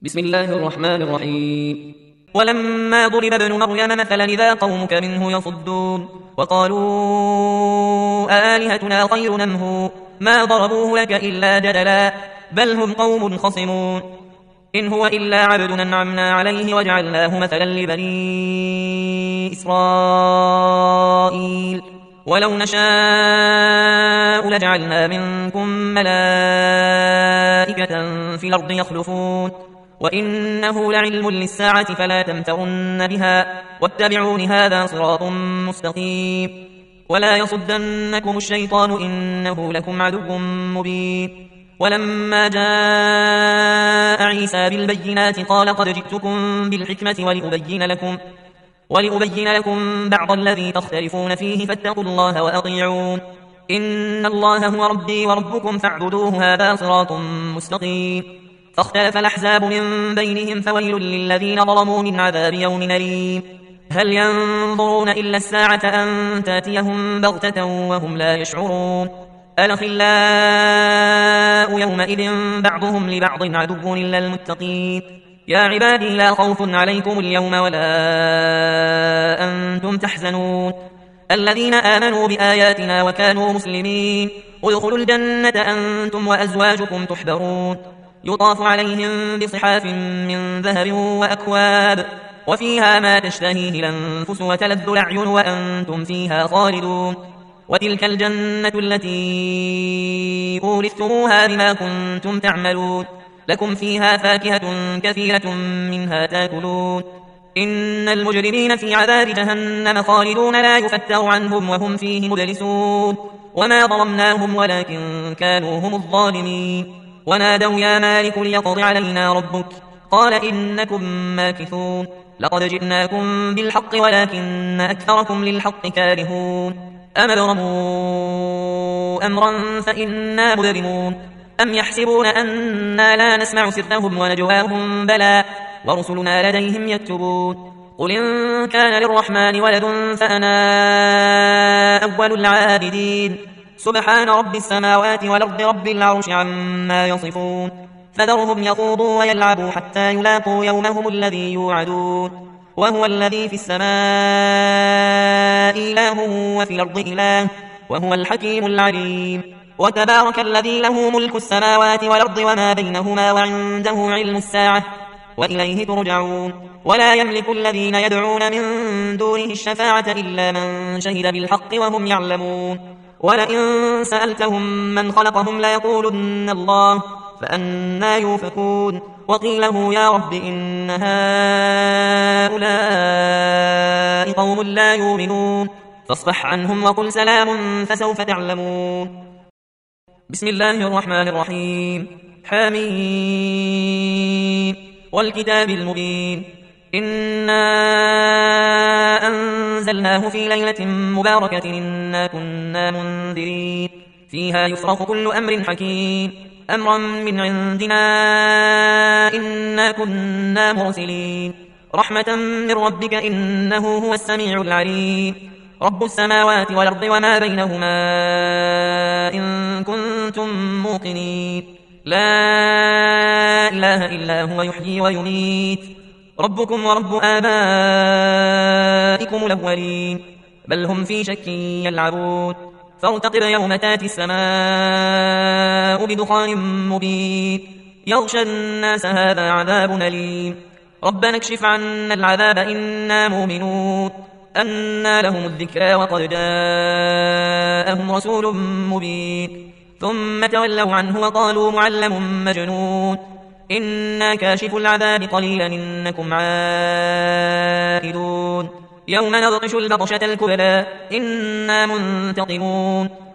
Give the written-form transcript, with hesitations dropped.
بسم الله الرحمن الرحيم. ولما ضرب ابن مريم مثلا إذا قومك منه يصدون وقالوا آلهتنا خير أم هو ما ضربوه لك إلا جدلا بل هم قوم خصمون. إن هو إلا عبد أنعمنا عليه وجعلناه مثلا لبني إسرائيل ولو نشاء لجعلنا منكم ملائكة في الأرض يخلفون وإنه لعلم للساعة فلا تمترن بها واتبعون هذا صراط مستقيم. ولا يصدنكم الشيطان إنه لكم عدو مبين. ولما جاء عيسى بالبينات قال قد جئتكم بالحكمة ولأبين لكم بعض الذي تختلفون فيه فاتقوا الله وأطيعون. إن الله هو ربي وربكم فاعبدوه هذا صراط مستقيم. فاختلف الأحزاب من بينهم فويل للذين ظلموا من عذاب يوم أليم. هل ينظرون إلا الساعة أن تأتيهم بغتة وهم لا يشعرون. الأخلاء يومئذ بعضهم لبعض عدو إلا المتقين. يا عبادي لا خوف عليكم اليوم ولا أنتم تحزنون الذين آمنوا بآياتنا وكانوا مسلمين ادخلوا الجنة أنتم وأزواجكم تحبرون يطاف عليهم بصحاف من ذهب وأكواب وفيها ما تشتهيه الأنفس وتلذ الأعين وأنتم فيها خالدون. وتلك الجنة التي أورثتموها بما كنتم تعملون لكم فيها فاكهة كثيرة منها تاكلون. إن المجرمين في عذاب جهنم خالدون لا يفتر عنهم وهم فيه مبلسون. وما ظلمناهم ولكن كانوا هم الظالمين. ونادوا يا مالك ليقض علينا ربك قال إنكم ماكثون. لقد جئناكم بالحق ولكن أكثركم للحق كارهون. أم أبرموا أمرا فإنا مبرمون أم يحسبون أنا لا نسمع سرهم ونجواهم بلى ورسلنا لديهم يكتبون. قل إن كان للرحمن ولد فأنا أول العابدين سبحان رب السماوات والأرض رب العرش عما يصفون. فذرهم يخوضوا ويلعبوا حتى يلاقوا يومهم الذي يوعدون. وهو الذي في السماء إله وفي الأرض إله وهو الحكيم العليم. وتبارك الذي له ملك السماوات والأرض وما بينهما وعنده علم الساعة وإليه ترجعون. ولا يملك الذين يدعون من دونه الشفاعة إلا من شهد بالحق وهم يعلمون. ولئن سألتهم من خلقهم ليقولن الله فأنا يوفكون. وقيله يا رب إن هؤلاء قوم لا يؤمنون فاصفح عنهم وقل سلام فسوف تعلمون. بسم الله الرحمن الرحيم. حميم والكتاب المبين. إنا أنزلناه في ليلة مباركة إنا كنا منذرين فيها يفرق كل أمر حكيم أمرا من عندنا إنا كنا مرسلين رحمة من ربك إنه هو السميع العليم. رب السماوات والأرض وما بينهما إن كنتم موقنين. لا إله إلا هو يحيي ويميت ربكم ورب آبائكم الأولين بل هم في شك يلعبون. فارتقب يوم تاتي السماء بدخان مبين يغشى الناس هذا عذاب أليم. ربنا اكشف عنا العذاب إنا مؤمنون أنى لهم الذكرى وقد جاءهم رسول مبين ثم تولوا عنه وقالوا معلم مجنون إنا كاشف العذاب قليلا إنكم عائدون. يوم نبطش البطشة الكبرى إنا منتقمون